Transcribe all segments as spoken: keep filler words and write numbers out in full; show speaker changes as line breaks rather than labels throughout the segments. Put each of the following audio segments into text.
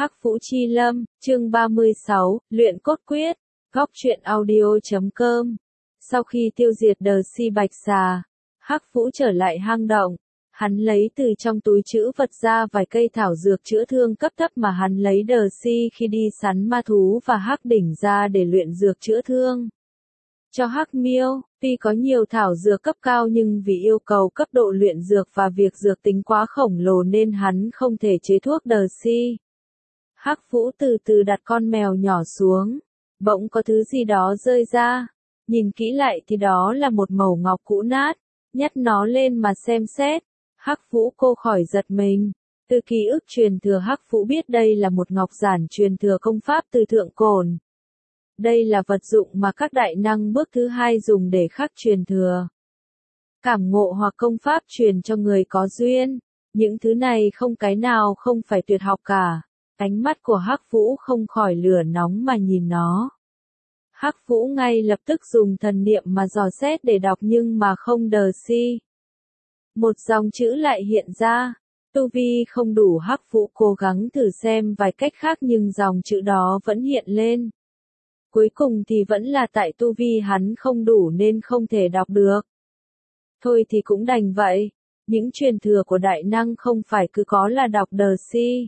Hắc Vũ Chi Lâm, chương ba mươi sáu, luyện cốt quyết, góc truyện audio chấm com. Sau khi tiêu diệt đờ si bạch xà, Hắc Vũ trở lại hang động. Hắn lấy từ trong túi trữ vật ra vài cây thảo dược chữa thương cấp thấp mà hắn lấy đờ si khi đi săn ma thú và hắc đỉnh ra để luyện dược chữa thương. Cho Hắc Miêu, tuy có nhiều thảo dược cấp cao nhưng vì yêu cầu cấp độ luyện dược và việc dược tính quá khổng lồ nên hắn không thể chế thuốc đờ si. Hắc Vũ từ từ đặt con mèo nhỏ xuống, bỗng có thứ gì đó rơi ra, nhìn kỹ lại thì đó là một mẩu ngọc cũ nát, nhặt nó lên mà xem xét, Hắc Vũ cô khỏi giật mình. Từ ký ức truyền thừa Hắc Vũ biết đây là một ngọc giản truyền thừa công pháp từ thượng cổ. Đây là vật dụng mà các đại năng bước thứ hai dùng để khắc truyền thừa. Cảm ngộ hoặc công pháp truyền cho người có duyên, những thứ này không cái nào không phải tuyệt học cả. Ánh mắt của Hắc Vũ không khỏi lửa nóng mà nhìn nó. Hắc Vũ ngay lập tức dùng thần niệm mà dò xét để đọc nhưng mà không đờ si. Một dòng chữ lại hiện ra. Tu vi không đủ, Hắc Vũ cố gắng thử xem vài cách khác nhưng dòng chữ đó vẫn hiện lên. Cuối cùng thì vẫn là tại tu vi hắn không đủ nên không thể đọc được. Thôi thì cũng đành vậy. Những truyền thừa của đại năng không phải cứ có là đọc đờ si.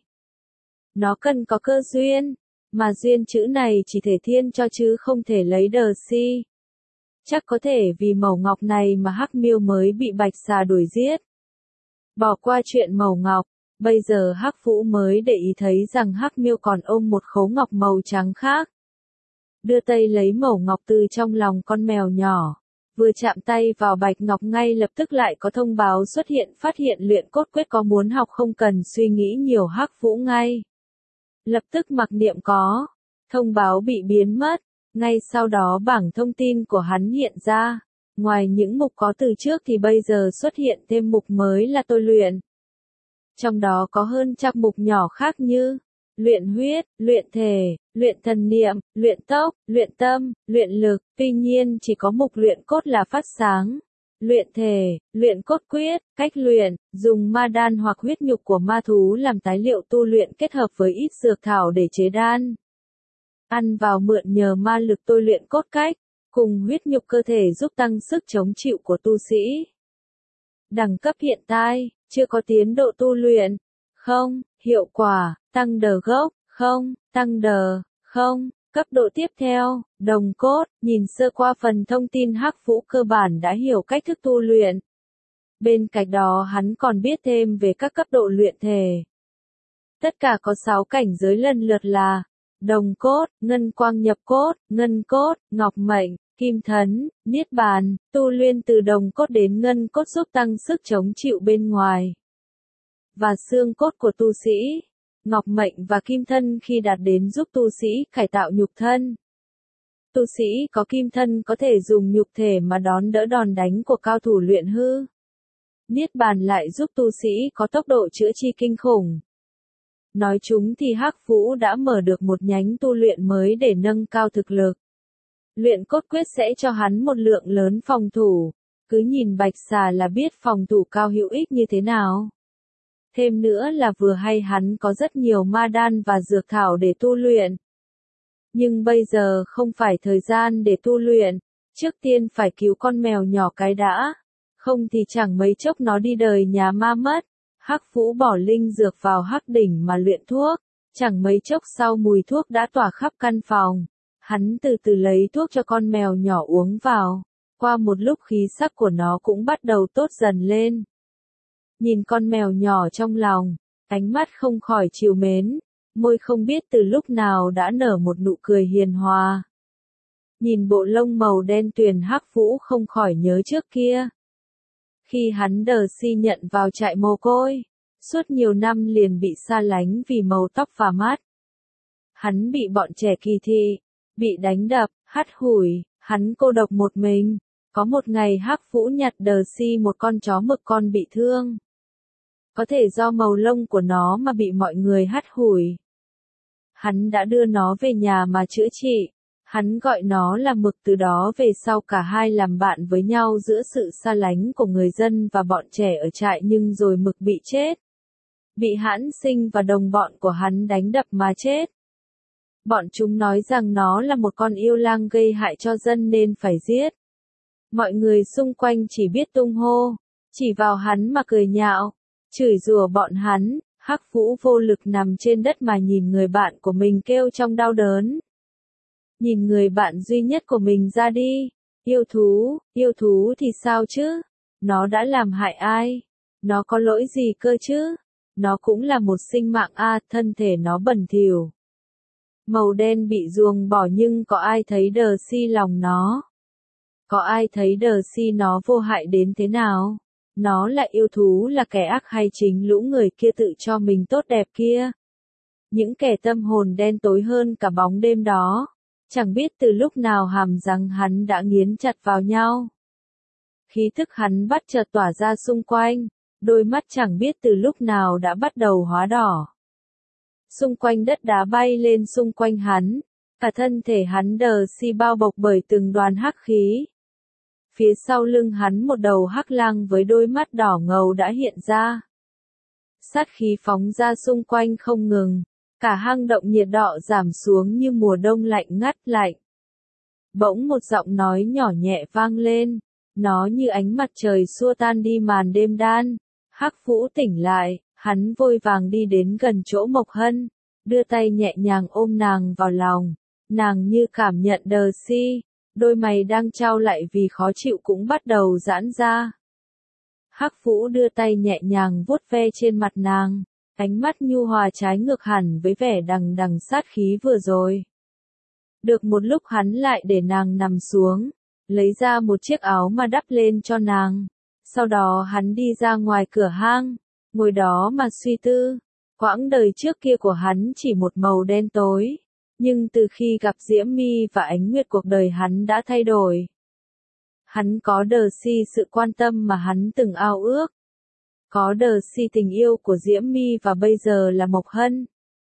Nó cần có cơ duyên, mà duyên chữ này chỉ thể thiên cho chứ không thể lấy đờ si. Chắc có thể vì mẩu ngọc này mà Hắc Miêu mới bị bạch xà đuổi giết. Bỏ qua chuyện mẩu ngọc, bây giờ Hắc Vũ mới để ý thấy rằng Hắc Miêu còn ôm một khấu ngọc màu trắng khác. Đưa tay lấy mẩu ngọc từ trong lòng con mèo nhỏ, vừa chạm tay vào bạch ngọc ngay lập tức lại có thông báo xuất hiện, phát hiện luyện cốt quyết có muốn học không cần suy nghĩ nhiều. Hắc Vũ ngay lập tức mặc niệm có, thông báo bị biến mất, ngay sau đó bảng thông tin của hắn hiện ra, ngoài những mục có từ trước thì bây giờ xuất hiện thêm mục mới là tôi luyện. Trong đó có hơn trăm mục nhỏ khác như luyện huyết, luyện thể, luyện thần niệm, luyện tốc, luyện tâm, luyện lực, tuy nhiên chỉ có mục luyện cốt là phát sáng. Luyện thể, luyện cốt quyết, cách luyện, dùng ma đan hoặc huyết nhục của ma thú làm tái liệu tu luyện kết hợp với ít dược thảo để chế đan. Ăn vào mượn nhờ ma lực tôi luyện cốt cách, cùng huyết nhục cơ thể giúp tăng sức chống chịu của tu sĩ. Đẳng cấp hiện tại, chưa có tiến độ tu luyện, không, hiệu quả, tăng đờ gốc, không, tăng đờ, không. Cấp độ tiếp theo, đồng cốt, nhìn sơ qua phần thông tin Hắc Vũ cơ bản đã hiểu cách thức tu luyện. Bên cạnh đó hắn còn biết thêm về các cấp độ luyện thể. Tất cả có sáu cảnh giới lần lượt là đồng cốt, ngân quang nhập cốt, ngân cốt, ngọc mệnh, kim thấn, niết bàn, tu luyện từ đồng cốt đến ngân cốt giúp tăng sức chống chịu bên ngoài. Và xương cốt của tu sĩ. Ngọc mệnh và kim thân khi đạt đến giúp tu sĩ cải tạo nhục thân. Tu sĩ có kim thân có thể dùng nhục thể mà đón đỡ đòn đánh của cao thủ luyện hư. Niết bàn lại giúp tu sĩ có tốc độ chữa chi kinh khủng. Nói chung thì Hắc Vũ đã mở được một nhánh tu luyện mới để nâng cao thực lực. Luyện cốt quyết sẽ cho hắn một lượng lớn phòng thủ. Cứ nhìn bạch xà là biết phòng thủ cao hữu ích như thế nào. Thêm nữa là vừa hay hắn có rất nhiều ma đan và dược thảo để tu luyện. Nhưng bây giờ không phải thời gian để tu luyện, trước tiên phải cứu con mèo nhỏ cái đã, không thì chẳng mấy chốc nó đi đời nhà ma mất. Hắc Vũ bỏ linh dược vào hắc đỉnh mà luyện thuốc, chẳng mấy chốc sau mùi thuốc đã tỏa khắp căn phòng. Hắn từ từ lấy thuốc cho con mèo nhỏ uống vào, qua một lúc khí sắc của nó cũng bắt đầu tốt dần lên. Nhìn con mèo nhỏ trong lòng, ánh mắt không khỏi trìu mến, môi không biết từ lúc nào đã nở một nụ cười hiền hòa. Nhìn bộ lông màu đen tuyền Hắc Vũ không khỏi nhớ trước kia. Khi hắn đờ si nhận vào trại mồ côi, suốt nhiều năm liền bị xa lánh vì màu tóc phà mát. Hắn bị bọn trẻ kỳ thị, bị đánh đập, hắt hủi, hắn cô độc một mình. Có một ngày Hắc Vũ nhặt đờ si một con chó mực con bị thương. Có thể do màu lông của nó mà bị mọi người hắt hủi. Hắn đã đưa nó về nhà mà chữa trị. Hắn gọi nó là Mực, từ đó về sau cả hai làm bạn với nhau giữa sự xa lánh của người dân và bọn trẻ ở trại, nhưng rồi Mực bị chết. bị hãn sinh và đồng bọn của hắn đánh đập mà chết. Bọn chúng nói rằng nó là một con yêu lang gây hại cho dân nên phải giết. Mọi người xung quanh chỉ biết tung hô, chỉ vào hắn mà cười nhạo, chửi rủa bọn hắn. Hắc Vũ vô lực nằm trên đất mà nhìn người bạn của mình kêu trong đau đớn. Nhìn người bạn duy nhất của mình ra đi. Yêu thú, yêu thú thì sao chứ? Nó đã làm hại ai? Nó có lỗi gì cơ chứ? Nó cũng là một sinh mạng a, thân thể nó bẩn thỉu. Màu đen bị ruồng bỏ nhưng có ai thấy đờ si lòng nó? Có ai thấy đờ si nó vô hại đến thế nào? Nó là yêu thú, là kẻ ác hay chính lũ người kia tự cho mình tốt đẹp kia? Những kẻ tâm hồn đen tối hơn cả bóng đêm đó. Chẳng biết từ lúc nào hàm răng hắn đã nghiến chặt vào nhau. Khí thức hắn bắt chợt tỏa ra xung quanh, đôi mắt chẳng biết từ lúc nào đã bắt đầu hóa đỏ. Xung quanh đất đá bay lên xung quanh hắn, cả thân thể hắn đờ si bao bọc bởi từng đoàn hắc khí. Phía sau lưng hắn một đầu hắc lang với đôi mắt đỏ ngầu đã hiện ra. Sát khí phóng ra xung quanh không ngừng, cả hang động nhiệt độ giảm xuống như mùa đông lạnh ngắt lạnh. Bỗng một giọng nói nhỏ nhẹ vang lên, nó như ánh mặt trời xua tan đi màn đêm đan. Hắc Vũ tỉnh lại, hắn vội vàng đi đến gần chỗ Mộc Hân, đưa tay nhẹ nhàng ôm nàng vào lòng. Nàng như cảm nhận đờ si, đôi mày đang chau lại vì khó chịu cũng bắt đầu giãn ra. Hắc Vũ đưa tay nhẹ nhàng vuốt ve trên mặt nàng, ánh mắt nhu hòa trái ngược hẳn với vẻ đằng đằng sát khí vừa rồi. Được một lúc hắn lại để nàng nằm xuống, lấy ra một chiếc áo mà đắp lên cho nàng. Sau đó hắn đi ra ngoài cửa hang, ngồi đó mà suy tư. Quãng đời trước kia của hắn chỉ một màu đen tối, nhưng từ khi gặp Diễm My và Ánh Nguyệt cuộc đời hắn đã thay đổi. Hắn có đờ si sự quan tâm mà hắn từng ao ước. Có đờ si tình yêu của Diễm My và bây giờ là Mộc Hân.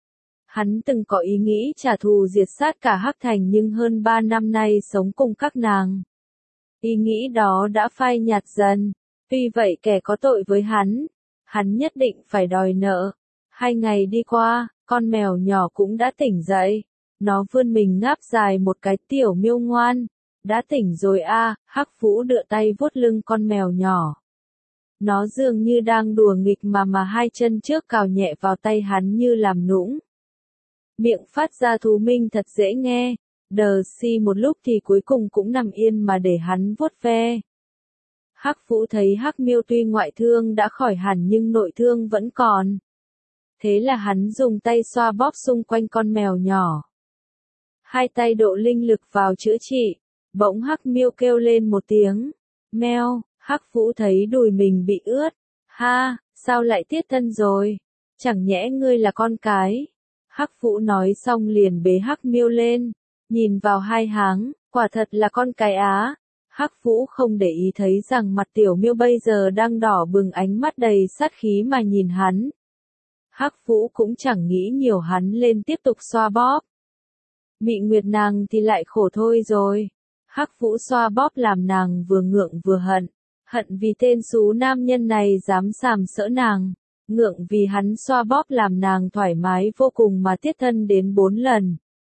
Hắn từng có ý nghĩ trả thù diệt sát cả Hắc Thành nhưng hơn ba năm nay sống cùng các nàng. Ý nghĩ đó đã phai nhạt dần. Tuy vậy kẻ có tội với hắn, hắn nhất định phải đòi nợ. Hai ngày đi qua, con mèo nhỏ cũng đã tỉnh dậy. Nó vươn mình ngáp dài một cái, tiểu miêu ngoan. Đã tỉnh rồi a. À, Hắc Vũ đưa tay vuốt lưng con mèo nhỏ. Nó dường như đang đùa nghịch mà mà hai chân trước cào nhẹ vào tay hắn như làm nũng. Miệng phát ra thú minh thật dễ nghe. Đờ si một lúc thì cuối cùng cũng nằm yên mà để hắn vuốt ve. Hắc Vũ thấy Hắc Miêu tuy ngoại thương đã khỏi hẳn nhưng nội thương vẫn còn. Thế là hắn dùng tay xoa bóp xung quanh con mèo nhỏ. Hai tay độ linh lực vào chữa trị. Bỗng Hắc Miêu kêu lên một tiếng. Meo, Hắc Vũ thấy đùi mình bị ướt. Ha, sao lại tiết thân rồi? Chẳng nhẽ ngươi là con cái? Hắc Vũ nói xong liền bế Hắc Miêu lên. Nhìn vào hai háng, quả thật là con cái á. Hắc Vũ không để ý thấy rằng mặt tiểu miêu bây giờ đang đỏ bừng, ánh mắt đầy sát khí mà nhìn hắn. Hắc Vũ cũng chẳng nghĩ nhiều, hắn lên tiếp tục xoa bóp. Mị Nguyệt nàng thì lại khổ thôi rồi. Hắc Vũ xoa bóp làm nàng vừa ngượng vừa hận. Hận vì tên xú nam nhân này dám sàm sỡ nàng. Ngượng vì hắn xoa bóp làm nàng thoải mái vô cùng mà tiết thân đến bốn lần.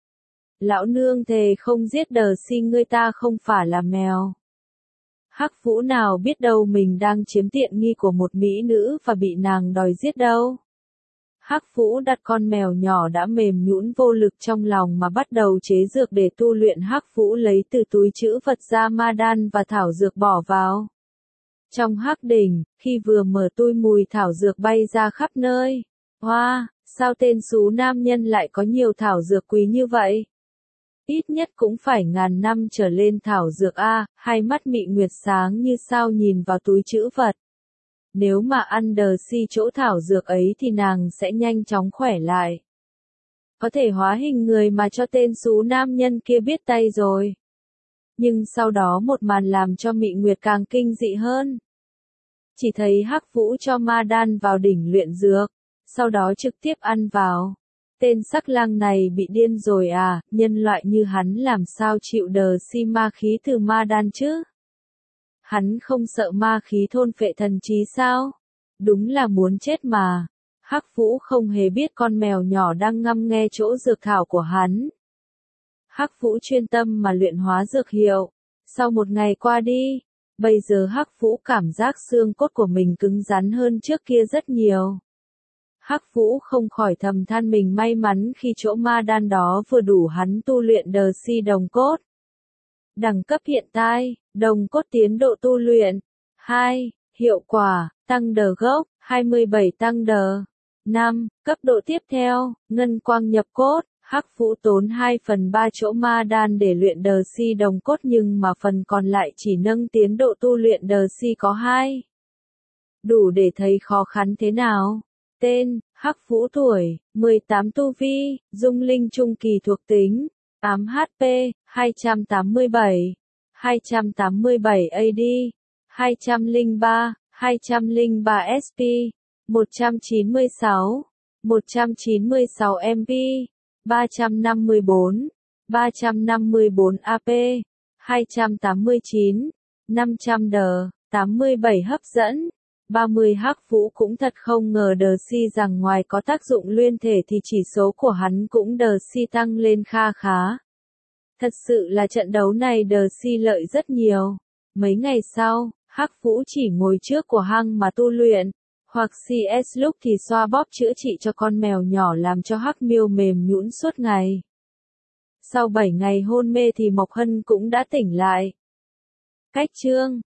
Lão nương thề không giết đờ si ngươi, ta không phải là mèo. Hắc Vũ nào biết đâu mình đang chiếm tiện nghi của một mỹ nữ và bị nàng đòi giết đâu. Hắc Vũ đặt con mèo nhỏ đã mềm nhũn vô lực trong lòng mà bắt đầu chế dược để tu luyện. Hắc Vũ lấy từ túi trữ vật ra ma đan và thảo dược bỏ vào. Trong hắc đỉnh, khi vừa mở tui mùi thảo dược bay ra khắp nơi. Hoa, wow, sao tên xú nam nhân lại có nhiều thảo dược quý như vậy? Ít nhất cũng phải ngàn năm trở lên thảo dược a. Hai mắt Mị Nguyệt sáng như sao nhìn vào túi trữ vật. Nếu mà ăn đờ si chỗ thảo dược ấy thì nàng sẽ nhanh chóng khỏe lại. Có thể hóa hình người mà cho tên xú nam nhân kia biết tay rồi. Nhưng sau đó một màn làm cho Mị Nguyệt càng kinh dị hơn. Chỉ thấy Hắc Vũ cho ma đan vào đỉnh luyện dược, sau đó trực tiếp ăn vào. Tên sắc lang này bị điên rồi à, nhân loại như hắn làm sao chịu đờ si ma khí từ ma đan chứ? Hắn không sợ ma khí thôn phệ thần trí sao? Đúng là muốn chết mà. Hắc Vũ không hề biết con mèo nhỏ đang ngâm nghe chỗ dược thảo của hắn. Hắc Vũ chuyên tâm mà luyện hóa dược hiệu. Sau một ngày qua đi, bây giờ Hắc Vũ cảm giác xương cốt của mình cứng rắn hơn trước kia rất nhiều. Hắc Vũ không khỏi thầm than mình may mắn khi chỗ ma đan đó vừa đủ hắn tu luyện đờ si đồng cốt. Đẳng cấp hiện tại, đồng cốt tiến độ tu luyện. hai. Hiệu quả, tăng đờ gốc, hai mươi bảy tăng đờ. năm. Cấp độ tiếp theo, ngân quang nhập cốt. Hắc Vũ tốn hai phần ba chỗ ma đan để luyện đờ si đồng cốt nhưng mà phần còn lại chỉ nâng tiến độ tu luyện đờ si có hai. Đủ để thấy khó khăn thế nào. Tên, Hắc Vũ tuổi, mười tám tu vi, dung linh trung kỳ thuộc tính, tám hát pê, hai trăm tám mươi bảy, hai trăm tám mươi bảy a đê, hai trăm lẻ ba, hai trăm lẻ ba ét pê, một trăm chín mươi sáu, một trăm chín mươi sáu em pê, ba trăm năm mươi bốn, ba trăm năm mươi bốn a pê, hai trăm tám mươi chín, năm trăm đờ, tám mươi bảy hấp dẫn. ba mươi Hắc Vũ cũng thật không ngờ đờ si rằng ngoài có tác dụng luyện thể thì chỉ số của hắn cũng đờ si tăng lên kha khá. Thật sự là trận đấu này đờ si lợi rất nhiều. Mấy ngày sau, Hắc Vũ chỉ ngồi trước của hang mà tu luyện, hoặc xê ét lúc thì xoa bóp chữa trị cho con mèo nhỏ làm cho Hắc Miêu mềm nhũn suốt ngày. Sau bảy ngày hôn mê thì Mộc Hân cũng đã tỉnh lại. Cách chương